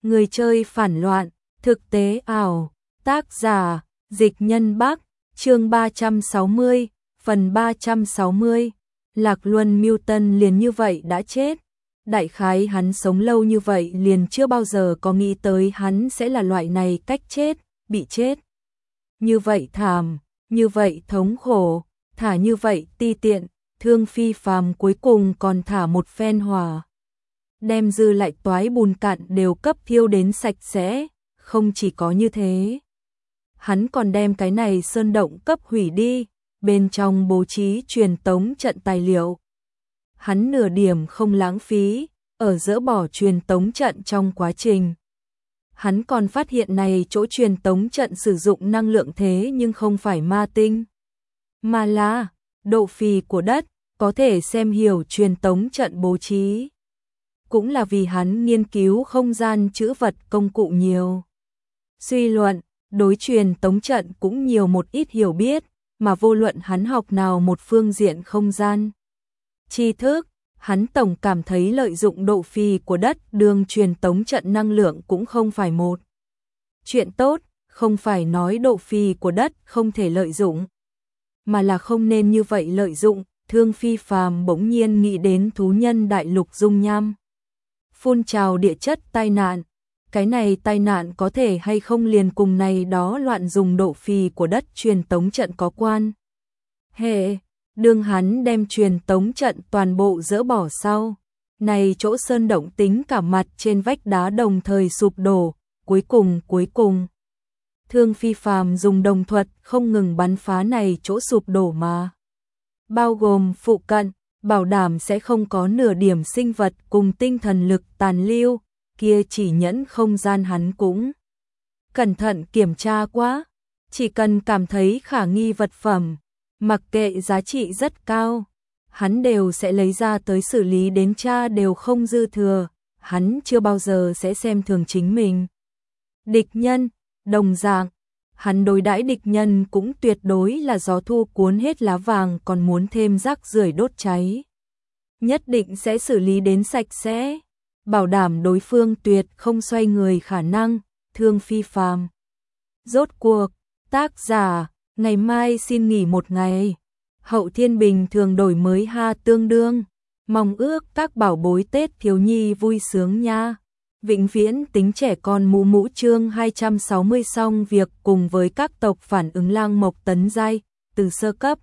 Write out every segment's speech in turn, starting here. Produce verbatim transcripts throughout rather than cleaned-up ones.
Người chơi phản loạn, thực tế ảo, tác giả, Dịch Nhân Bắc, chương ba trăm sáu mươi, phần ba trăm sáu mươi. Lạc Luân Milton liền như vậy đã chết. Đại khái hắn sống lâu như vậy liền chưa bao giờ có nghĩ tới hắn sẽ là loại này cách chết, bị chết. Như vậy thảm, như vậy thống khổ, thả như vậy ti tiện, Thương Phi Phàm cuối cùng còn thả một phen hỏa. Đem dư lại toái bùn cạn đều cấp thiêu đến sạch sẽ, không chỉ có như thế. Hắn còn đem cái này sơn động cấp hủy đi, bên trong bố trí truyền tống trận tài liệu. Hắn nửa điểm không lãng phí, ở dỡ bỏ truyền tống trận trong quá trình. Hắn còn phát hiện này chỗ truyền tống trận sử dụng năng lượng thế nhưng không phải ma tinh, mà là độ phì của đất, có thể xem hiểu truyền tống trận bố trí. Cũng là vì hắn nghiên cứu không gian trữ vật công cụ nhiều. Suy luận, đối truyền tống trận cũng nhiều một ít hiểu biết, mà vô luận hắn học nào một phương diện không gian tri thức, hắn tổng cảm thấy lợi dụng độ phì của đất đường truyền tống trận năng lượng cũng không phải một chuyện tốt, không phải nói độ phì của đất không thể lợi dụng, mà là không nên như vậy lợi dụng. Thương Phi Phàm bỗng nhiên nghĩ đến thú nhân đại lục dung nham phun trào địa chất tai nạn, cái này tai nạn có thể hay không liền cùng này đó loạn dùng độ phì của đất truyền tống trận có quan hệ. Đương hắn đem truyền tống trận toàn bộ dỡ bỏ sau, này chỗ sơn động tính cả mặt trên vách đá đồng thời sụp đổ, cuối cùng cuối cùng Thương Phi Phàm dùng đồng thuật không ngừng bắn phá này chỗ sụp đổ mà bao gồm phụ cận, bảo đảm sẽ không có nửa điểm sinh vật cùng tinh thần lực tàn lưu, kia chỉ nhẫn không gian hắn cũng cẩn thận kiểm tra quá, chỉ cần cảm thấy khả nghi vật phẩm, mặc kệ giá trị rất cao, hắn đều sẽ lấy ra tới xử lý đến tra đều không dư thừa, hắn chưa bao giờ sẽ xem thường chính mình. Địch nhân, đồng dạng, hắn đối đãi địch nhân cũng tuyệt đối là gió thu cuốn hết lá vàng còn muốn thêm rác rưởi đốt cháy. Nhất định sẽ xử lý đến sạch sẽ, bảo đảm đối phương tuyệt không xoay người khả năng. Thương Phi Phàm. Rốt cuộc, tác giả, ngày mai xin nghỉ một ngày. Hậu thiên bình thường đổi mới ha tương đương. Mong ước các bảo bối Tết thiếu nhi vui sướng nha. Vĩnh viễn tính trẻ con mũ mũ chương hai trăm sáu mươi xong việc cùng với các tộc phản ứng lang mộc tấn giai, từ sơ cấp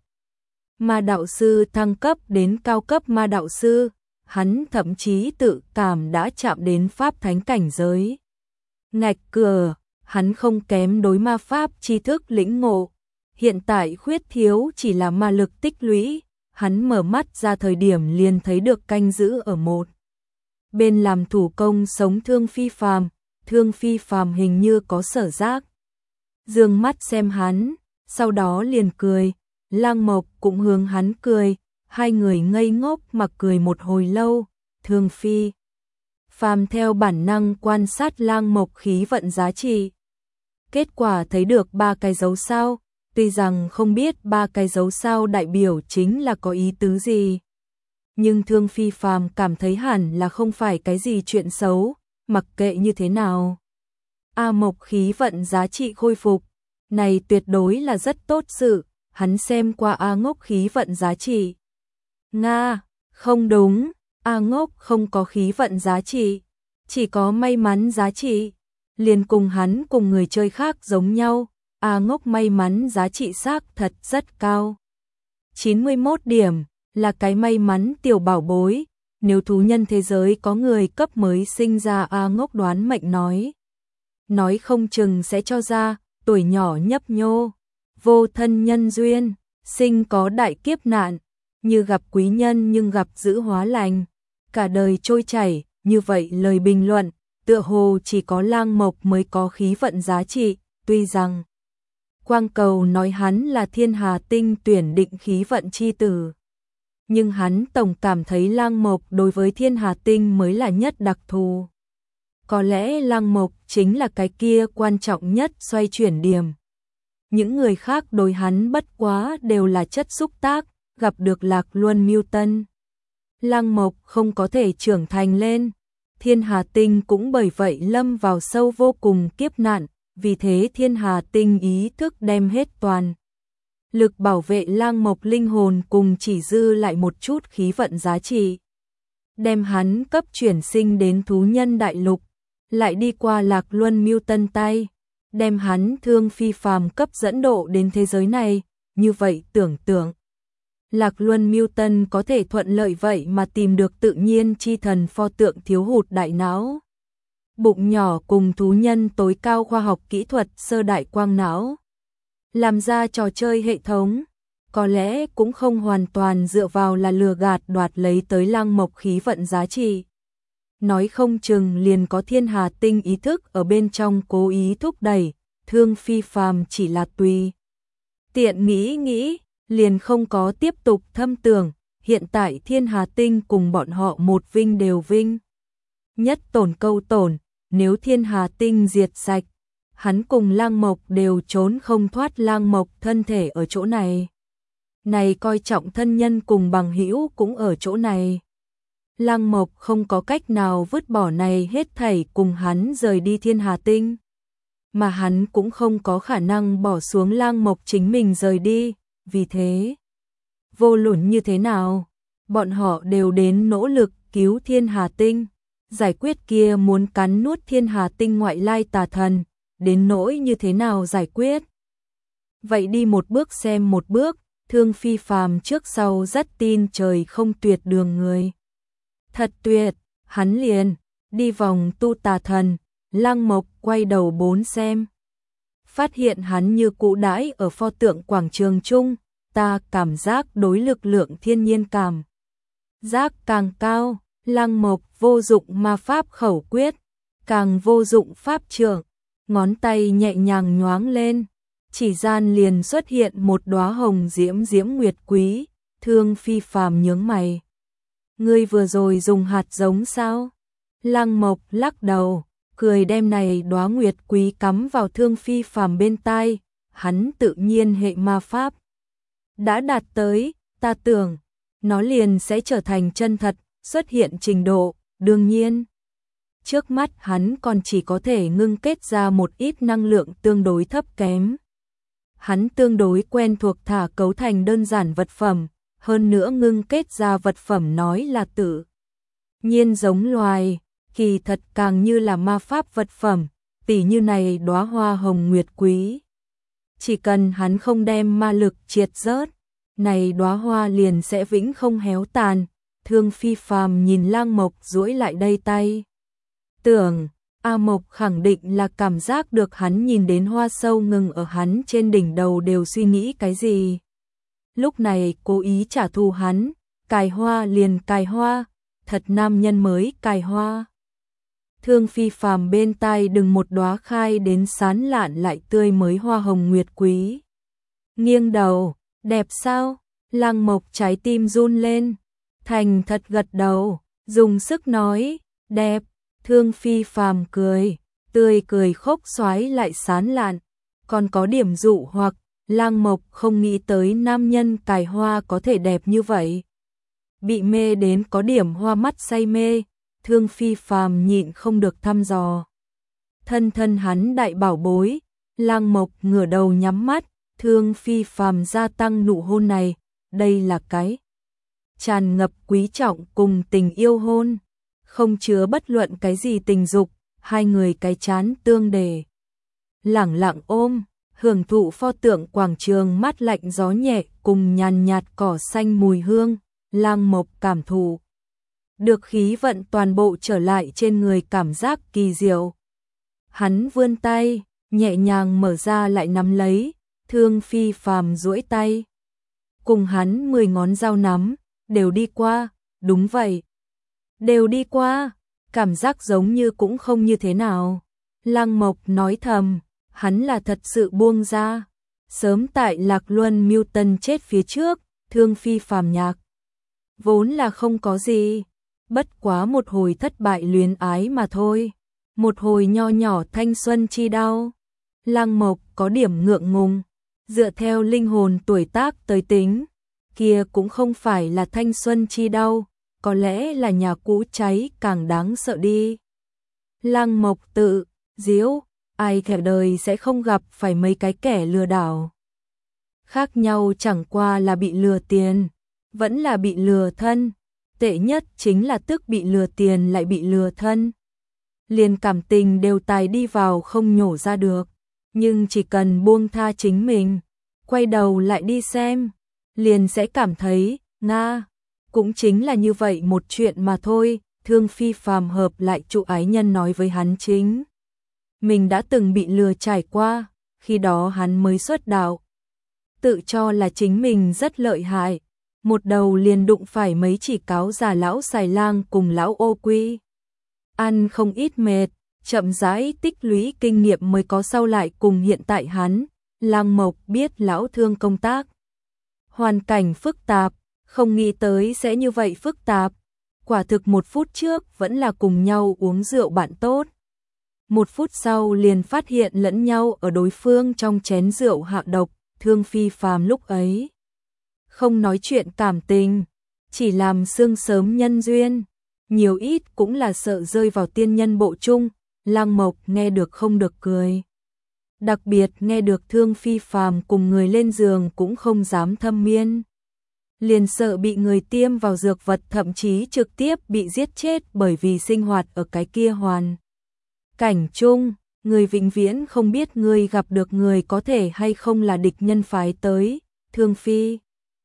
ma đạo sư thăng cấp đến cao cấp ma đạo sư, hắn thậm chí tự cảm đã chạm đến pháp thánh cảnh giới. Ngạch cửa, hắn không kém đối ma pháp tri thức lĩnh ngộ, hiện tại khuyết thiếu chỉ là ma lực tích lũy, hắn mở mắt ra thời điểm liền thấy được canh giữ ở một bên làm thủ công sống Thương Phi Phàm. Thương Phi Phàm hình như có sở giác, dương mắt xem hắn, sau đó liền cười. Lang Mộc cũng hướng hắn cười, hai người ngây ngốc mà cười một hồi lâu. Thương Phi Phàm theo bản năng quan sát Lang Mộc khí vận giá trị, kết quả thấy được ba cái dấu sao, tuy rằng không biết ba cái dấu sao đại biểu chính là có ý tứ gì, nhưng Thương Phi Phàm cảm thấy hẳn là không phải cái gì chuyện xấu, mặc kệ như thế nào. A Mộc khí vận giá trị khôi phục, này tuyệt đối là rất tốt sự, hắn xem qua A Ngốc khí vận giá trị. Nga, không đúng, A Ngốc không có khí vận giá trị, chỉ có may mắn giá trị, liền cùng hắn cùng người chơi khác giống nhau, A Ngốc may mắn giá trị xác thật rất cao. chín mươi mốt điểm. Là cái may mắn tiểu bảo bối, nếu thú nhân thế giới có người cấp mới sinh ra A Ngốc đoán mệnh nói. Nói không chừng sẽ cho ra, tuổi nhỏ nhấp nhô, vô thân nhân duyên, sinh có đại kiếp nạn, như gặp quý nhân nhưng gặp dữ hóa lành, cả đời trôi chảy, như vậy lời bình luận, tựa hồ chỉ có Lang Mộc mới có khí vận giá trị, tuy rằng Quang Cầu nói hắn là Thiên Hà Tinh tuyển định khí vận chi tử. Nhưng hắn tổng cảm thấy Lang Mộc đối với Thiên Hà Tinh mới là nhất đặc thù. Có lẽ Lang Mộc chính là cái kia quan trọng nhất xoay chuyển điểm. Những người khác đối hắn bất quá đều là chất xúc tác, gặp được Lạc Luân Milton. Lang Mộc không có thể trưởng thành lên, Thiên Hà Tinh cũng bởi vậy lâm vào sâu vô cùng kiếp nạn, vì thế Thiên Hà Tinh ý thức đem hết toàn lực bảo vệ Lang Mộc linh hồn cùng chỉ dư lại một chút khí vận giá trị. Đem hắn cấp chuyển sinh đến thú nhân đại lục, lại đi qua Lạc Luân Mưu Tân tay, đem hắn Thương Phi Phàm cấp dẫn độ đến thế giới này, như vậy tưởng tượng. Lạc Luân Mưu Tân có thể thuận lợi vậy mà tìm được tự nhiên chi thần pho tượng thiếu hụt đại não. Bụng nhỏ cùng thú nhân tối cao khoa học kỹ thuật sơ đại quang não. Làm ra trò chơi hệ thống, có lẽ cũng không hoàn toàn dựa vào là lừa gạt đoạt lấy tới Lang Mộc khí vận giá trị. Nói không chừng liền có Thiên Hà Tinh ý thức ở bên trong cố ý thúc đẩy, Thương Phi Phàm chỉ là tùy tiện nghĩ nghĩ, liền không có tiếp tục thâm tưởng, hiện tại Thiên Hà Tinh cùng bọn họ một vinh đều vinh. Nhất tổn câu tổn, nếu Thiên Hà Tinh diệt sạch, hắn cùng Lang Mộc đều trốn không thoát Lang Mộc thân thể ở chỗ này. Này coi trọng thân nhân cùng bằng hữu cũng ở chỗ này. Lang Mộc không có cách nào vứt bỏ này hết thảy cùng hắn rời đi Thiên Hà Tinh. Mà hắn cũng không có khả năng bỏ xuống Lang Mộc chính mình rời đi, vì thế, vô luận như thế nào, bọn họ đều đến nỗ lực cứu Thiên Hà Tinh, giải quyết kia muốn cắn nuốt Thiên Hà Tinh ngoại lai tà thần, đến nỗi như thế nào giải quyết. Vậy đi một bước xem một bước, Thương Phi Phàm trước sau rất tin trời không tuyệt đường người. Thật tuyệt, hắn liền, đi vòng tu tà thần, Lang Mộc quay đầu bốn xem. Phát hiện hắn như cũ đãi ở pho tượng quảng trường chung, ta cảm giác đối lực lượng thiên nhiên cảm. Giác càng cao, Lang Mộc vô dụng ma pháp khẩu quyết, càng vô dụng pháp trưởng, ngón tay nhẹ nhàng nhoáng lên, chỉ gian liền xuất hiện một đóa hồng diễm diễm nguyệt quý, Thương Phi Phàm nhướng mày. Ngươi vừa rồi dùng hạt giống sao? Lang Mộc lắc đầu, cười đem này đóa nguyệt quý cắm vào Thương Phi Phàm bên tai, hắn tự nhiên hệ ma pháp đã đạt tới, ta tưởng nó liền sẽ trở thành chân thật, xuất hiện trình độ, đương nhiên. Trước mắt hắn còn chỉ có thể ngưng kết ra một ít năng lượng tương đối thấp kém. Hắn tương đối quen thuộc thả cấu thành đơn giản vật phẩm, hơn nữa ngưng kết ra vật phẩm nói là tự nhiên giống loài, kỳ thật càng như là ma pháp vật phẩm, tỉ như này đóa hoa hồng nguyệt quý. Chỉ cần hắn không đem ma lực triệt rớt, này đóa hoa liền sẽ vĩnh không héo tàn. Thương Phi Phàm nhìn Lang Mộc duỗi lại đây tay. Tưởng, A Mộc khẳng định là cảm giác được hắn nhìn đến hoa sâu ngừng ở hắn trên đỉnh đầu đều suy nghĩ cái gì. Lúc này cố ý trả thù hắn, cài hoa liền cài hoa, thật nam nhân mới cài hoa. Thương Phi Phàm bên tai đừng một đóa khai đến sán lạn lại tươi mới hoa hồng nguyệt quý. Nghiêng đầu, đẹp sao? Lang Mộc trái tim run lên, thành thật gật đầu, dùng sức nói, đẹp. Thương Phi Phàm cười, tươi cười khốc xoái lại sán lạn, còn có điểm dụ hoặc, Lang Mộc không nghĩ tới nam nhân cài hoa có thể đẹp như vậy. Bị mê đến có điểm hoa mắt say mê, Thương Phi Phàm nhịn không được thăm dò. Thân thân hắn đại bảo bối, Lang Mộc ngửa đầu nhắm mắt, Thương Phi Phàm gia tăng nụ hôn này, đây là cái tràn ngập quý trọng cùng tình yêu hôn. Không chứa bất luận cái gì tình dục, hai người cái chán tương đề. Lẳng lặng ôm, hưởng thụ pho tượng quảng trường mát lạnh gió nhẹ cùng nhàn nhạt cỏ xanh mùi hương, Lang Mộc cảm thụ. Được khí vận toàn bộ trở lại trên người cảm giác kỳ diệu. Hắn vươn tay, nhẹ nhàng mở ra lại nắm lấy, Thương Phi Phàm duỗi tay. Cùng hắn mười ngón dao nắm, đều đi qua, đúng vậy. Đều đi qua, cảm giác giống như cũng không như thế nào. Lang Mộc nói thầm, hắn là thật sự buông ra. Sớm tại Lạc Luân Mưu Tân chết phía trước, Thương Phi Phàm nhạc. Vốn là không có gì, bất quá một hồi thất bại luyến ái mà thôi. Một hồi nho nhỏ thanh xuân chi đau. Lang Mộc có điểm ngượng ngùng, dựa theo linh hồn tuổi tác tới tính, kia cũng không phải là thanh xuân chi đau. có lẽ là nhà cũ cháy càng đáng sợ đi. Lăng Mộc tự giễu, ai cả đời sẽ không gặp phải mấy cái kẻ lừa đảo. Khác nhau chẳng qua là bị lừa tiền, vẫn là bị lừa thân, tệ nhất chính là tức bị lừa tiền lại bị lừa thân. Liền cảm tình đều tài đi vào không nhổ ra được, nhưng chỉ cần buông tha chính mình, quay đầu lại đi xem, liền sẽ cảm thấy, nga, cũng chính là như vậy một chuyện mà thôi. Thương Phi Phàm hợp lại trụ ái nhân nói với hắn chính. Mình đã từng bị lừa trải qua, khi đó hắn mới xuất đạo. Tự cho là chính mình rất lợi hại, một đầu liền đụng phải mấy chỉ cáo già lão xài lang cùng lão ô quy. Ăn không ít mệt, chậm rãi tích lũy kinh nghiệm mới có sau lại cùng hiện tại hắn. Lăng Mộc biết lão Thương công tác hoàn cảnh phức tạp, không nghĩ tới sẽ như vậy phức tạp. Quả thực một phút trước vẫn là cùng nhau uống rượu bạn tốt. Một phút sau liền phát hiện lẫn nhau ở đối phương trong chén rượu hạ độc. Thương Phi Phàm lúc ấy không nói chuyện cảm tình, chỉ làm sương sớm nhân duyên, nhiều ít cũng là sợ rơi vào tiên nhân bộ chung. Lăng Mộc nghe được không được cười. Đặc biệt nghe được Thương Phi Phàm cùng người lên giường cũng không dám thâm miên. Liền sợ bị người tiêm vào dược vật, thậm chí trực tiếp bị giết chết bởi vì sinh hoạt ở cái kia hoàn cảnh chung, người vĩnh viễn không biết người gặp được người có thể hay không là địch nhân phái tới. Thương Phi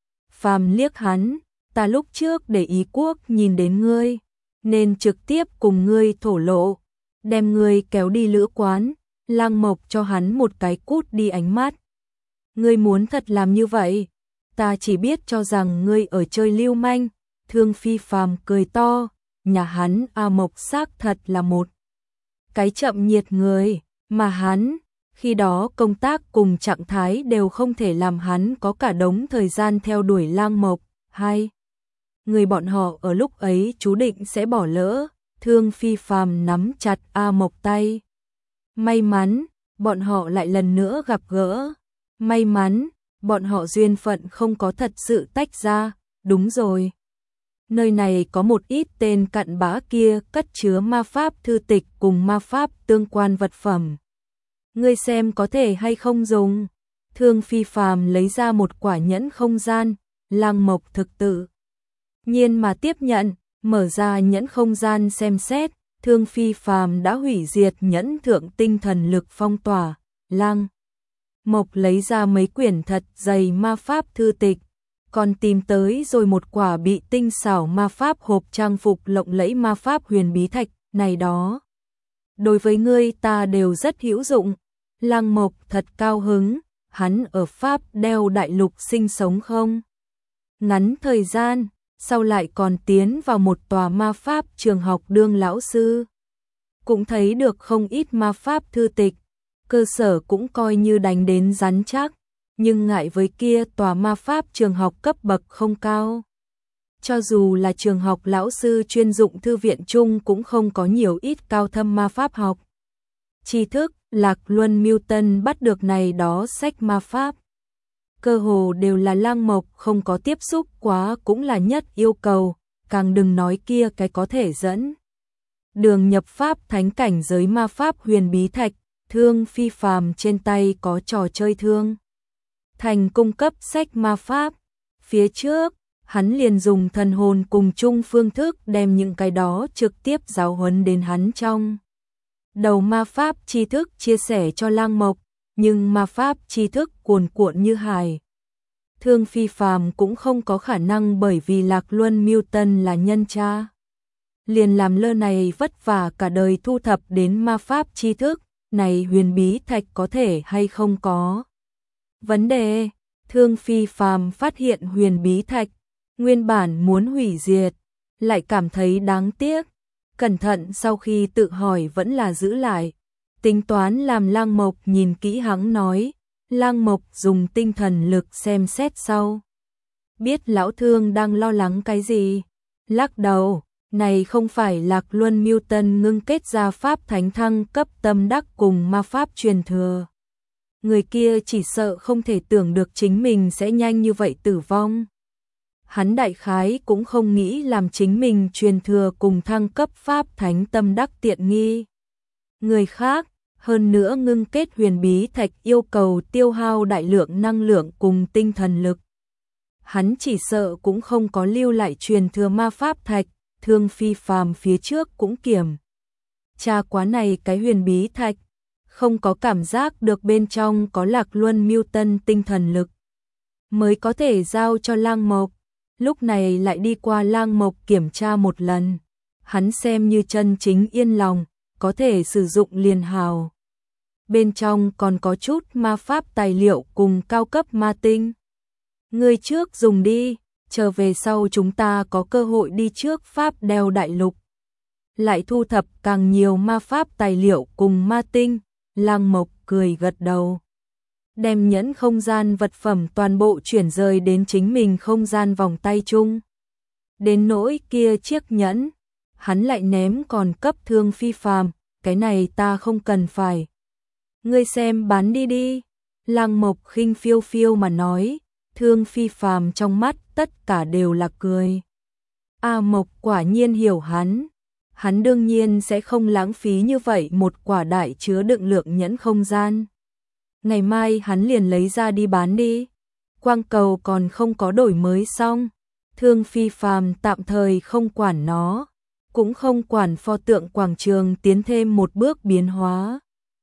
Phàm liếc hắn, ta lúc trước để ý quốc nhìn đến ngươi, nên trực tiếp cùng ngươi thổ lộ, đem ngươi kéo đi lữ quán. Lăng Mộc cho hắn một cái cút đi ánh mắt. Ngươi muốn thật làm như vậy, ta chỉ biết cho rằng ngươi ở chơi lưu manh. Thương Phi Phàm cười to, nhà hắn A Mộc xác thật là một cái chậm nhiệt người, mà hắn, khi đó công tác cùng trạng thái đều không thể làm hắn có cả đống thời gian theo đuổi Lăng Mộc. Hai người bọn họ ở lúc ấy chú định sẽ bỏ lỡ. Thương Phi Phàm nắm chặt A Mộc tay. May mắn, bọn họ lại lần nữa gặp gỡ. May mắn, bọn họ duyên phận không có thật sự tách ra. Đúng rồi. Nơi này có một ít tên cặn bã kia cất chứa ma pháp thư tịch cùng ma pháp tương quan vật phẩm. Ngươi xem có thể hay không dùng. Thương Phi Phàm lấy ra một quả nhẫn không gian. Lăng Mộc thực tự nhiên mà tiếp nhận, mở ra nhẫn không gian xem xét. Thương Phi Phàm đã hủy diệt nhẫn thượng tinh thần lực phong tỏa. Lăng Mộc lấy ra mấy quyển thật dày ma pháp thư tịch, còn tìm tới rồi một quả bị tinh xảo ma pháp hộp trang phục lộng lẫy ma pháp huyền bí thạch. Này đó, đối với ngươi ta đều rất hữu dụng. Lăng Mộc thật cao hứng, hắn ở Pháp đeo đại lục sinh sống không ngắn thời gian, sau lại còn tiến vào một tòa ma pháp trường học đương lão sư. Cũng thấy được không ít ma pháp thư tịch, cơ sở cũng coi như đánh đến rắn chắc, nhưng ngại với kia tòa ma pháp trường học cấp bậc không cao. Cho dù là trường học lão sư chuyên dụng thư viện chung cũng không có nhiều ít cao thâm ma pháp học tri thức. Lạc Luân Mưu Tân bắt được này đó sách ma pháp, cơ hồ đều là Lăng Mộc không có tiếp xúc quá cũng là nhất yêu cầu, càng đừng nói kia cái có thể dẫn đường nhập pháp thánh cảnh giới ma pháp huyền bí thạch. Thương Phi Phàm trên tay có trò chơi thương thành cung cấp sách ma pháp, phía trước hắn liền dùng thần hồn cùng chung phương thức đem những cái đó trực tiếp giáo huấn đến hắn trong đầu ma pháp tri thức chia sẻ cho Lăng Mộc, nhưng ma pháp tri thức cuồn cuộn như hải. Thương Phi Phàm cũng không có khả năng bởi vì Lạc Luân Mưu Tân là nhân cha, liền làm lơ này vất vả cả đời thu thập đến ma pháp tri thức. Này huyền bí thạch có thể hay không có vấn đề. Thương Phi Phàm phát hiện huyền bí thạch, nguyên bản muốn hủy diệt, lại cảm thấy đáng tiếc. Cẩn thận sau khi tự hỏi vẫn là giữ lại, tính toán làm Lăng Mộc nhìn kỹ hắn nói. Lăng Mộc dùng tinh thần lực xem xét sau, biết lão Thương đang lo lắng cái gì, lắc đầu. Này không phải Lạc Luân Mưu Tân ngưng kết ra pháp thánh thăng cấp tâm đắc cùng ma pháp truyền thừa. Người kia chỉ sợ không thể tưởng được chính mình sẽ nhanh như vậy tử vong. Hắn đại khái cũng không nghĩ làm chính mình truyền thừa cùng thăng cấp pháp thánh tâm đắc tiện nghi người khác, hơn nữa ngưng kết huyền bí thạch yêu cầu tiêu hao đại lượng năng lượng cùng tinh thần lực. Hắn chỉ sợ cũng không có lưu lại truyền thừa ma pháp thạch, Thương Phi Phàm phía trước cũng kiểm tra quá này cái huyền bí thạch, không có cảm giác được bên trong có Lạc Luân Mưu Tân tinh thần lực mới có thể giao cho Lang Mộc. Lúc này lại đi qua Lang Mộc kiểm tra một lần, hắn xem như chân chính yên lòng, có thể sử dụng liền hào. Bên trong còn có chút ma pháp tài liệu cùng cao cấp ma tinh. Ngươi trước dùng đi, chờ về sau chúng ta có cơ hội đi trước Pháp đeo đại lục. Lại thu thập càng nhiều ma pháp tài liệu cùng ma tinh, Lang Mộc cười gật đầu. Đem nhẫn không gian vật phẩm toàn bộ chuyển rời đến chính mình không gian vòng tay chung. Đến nỗi kia chiếc nhẫn, hắn lại ném còn cấp Thương Phi Phàm, cái này ta không cần phải. Ngươi xem bán đi đi. Lang Mộc khinh phiêu phiêu mà nói, Thương Phi Phàm trong mắt tất cả đều là cười. A Mộc quả nhiên hiểu hắn. Hắn đương nhiên sẽ không lãng phí như vậy một quả đại chứa đựng lượng nhẫn không gian. Ngày mai hắn liền lấy ra đi bán đi. Quang cầu còn không có đổi mới xong. Thương Phi Phàm tạm thời không quản nó, cũng không quản pho tượng quảng trường tiến thêm một bước biến hóa.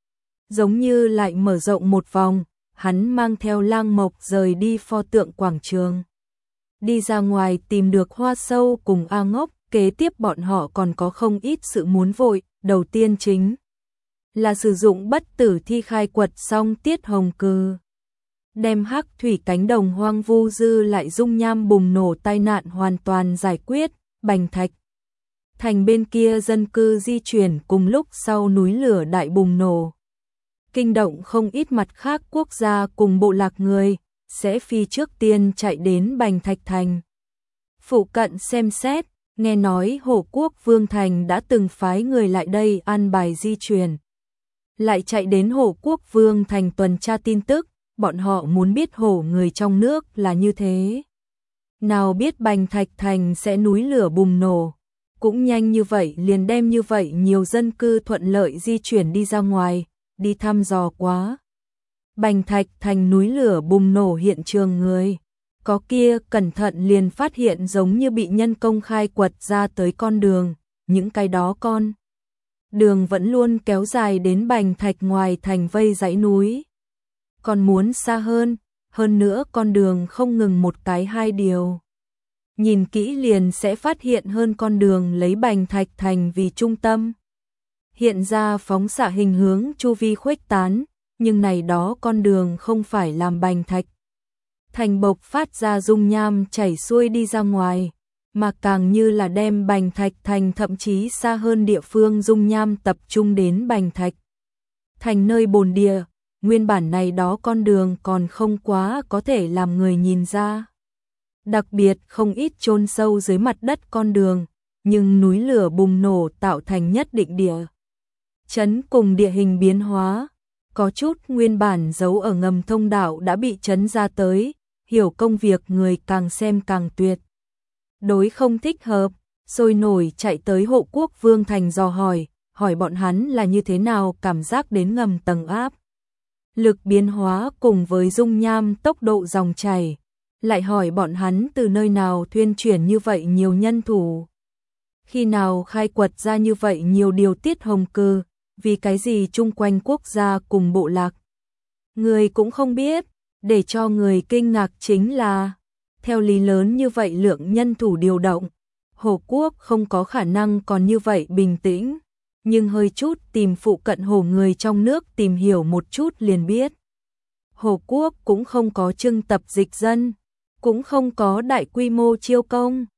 Giống như lại mở rộng một vòng, hắn mang theo Lang Mộc rời đi pho tượng quảng trường. Đi ra ngoài tìm được Hoa Sâu cùng A Ngốc, kế tiếp bọn họ còn có không ít sự muốn vội, đầu tiên chính là sử dụng bất tử thi khai quật xong tiết hồng cừ. Đem hắc thủy cánh đồng hoang vu dư lại dung nham bùng nổ tai nạn hoàn toàn giải quyết, Bành Thạch thành bên kia dân cư di chuyển cùng lúc sau núi lửa đại bùng nổ. Kinh động không ít mặt khác quốc gia cùng bộ lạc người, sẽ phi trước tiên chạy đến Bành Thạch thành. Phụ cận xem xét, nghe nói Hổ Quốc Vương Thành đã từng phái người lại đây an bài di chuyển. Lại chạy đến Hổ Quốc Vương Thành tuần tra tin tức, bọn họ muốn biết hổ người trong nước là như thế. Nào biết Bành Thạch thành sẽ núi lửa bùng nổ, cũng nhanh như vậy liền đem như vậy nhiều dân cư thuận lợi di chuyển đi ra ngoài, đi thăm dò quá. Bành Thạch thành núi lửa bùng nổ hiện trường người, có kia cẩn thận liền phát hiện giống như bị nhân công khai quật ra tới con đường, những cái đó con. Đường vẫn luôn kéo dài đến Bành Thạch ngoài thành vây dãy núi. Còn muốn xa hơn, hơn nữa con đường không ngừng một cái hai điều. Nhìn kỹ liền sẽ phát hiện hơn con đường lấy Bành Thạch thành vì trung tâm. Hiện ra phóng xạ hình hướng chu vi khuếch tán, nhưng này đó con đường không phải làm Bành Thạch thành bộc phát ra dung nham chảy xuôi đi ra ngoài, mà càng như là đem Bành Thạch thành thậm chí xa hơn địa phương dung nham tập trung đến Bành Thạch thành nơi bồn địa. Nguyên bản này đó con đường còn không quá có thể làm người nhìn ra. Đặc biệt không ít chôn sâu dưới mặt đất con đường, nhưng núi lửa bùng nổ tạo thành nhất định địa chấn cùng địa hình biến hóa. Có chút nguyên bản giấu ở ngầm thông đạo đã bị chấn ra tới, hiểu công việc người càng xem càng tuyệt. Đối không thích hợp, sôi nổi chạy tới Hộ Quốc Vương Thành dò hỏi, hỏi bọn hắn là như thế nào cảm giác đến ngầm tầng áp. Lực biến hóa cùng với dung nham tốc độ dòng chảy, lại hỏi bọn hắn từ nơi nào thuyên chuyển như vậy nhiều nhân thủ. Khi nào khai quật ra như vậy nhiều điều tiết hồng cừ, vì cái gì chung quanh quốc gia cùng bộ lạc. Người cũng không biết, để cho người kinh ngạc chính là, theo lý lớn như vậy lượng nhân thủ điều động, Hổ Quốc không có khả năng còn như vậy bình tĩnh. Nhưng hơi chút tìm phụ cận hổ người trong nước tìm hiểu một chút liền biết. Hổ Quốc cũng không có trưng tập dịch dân, cũng không có đại quy mô chiêu công,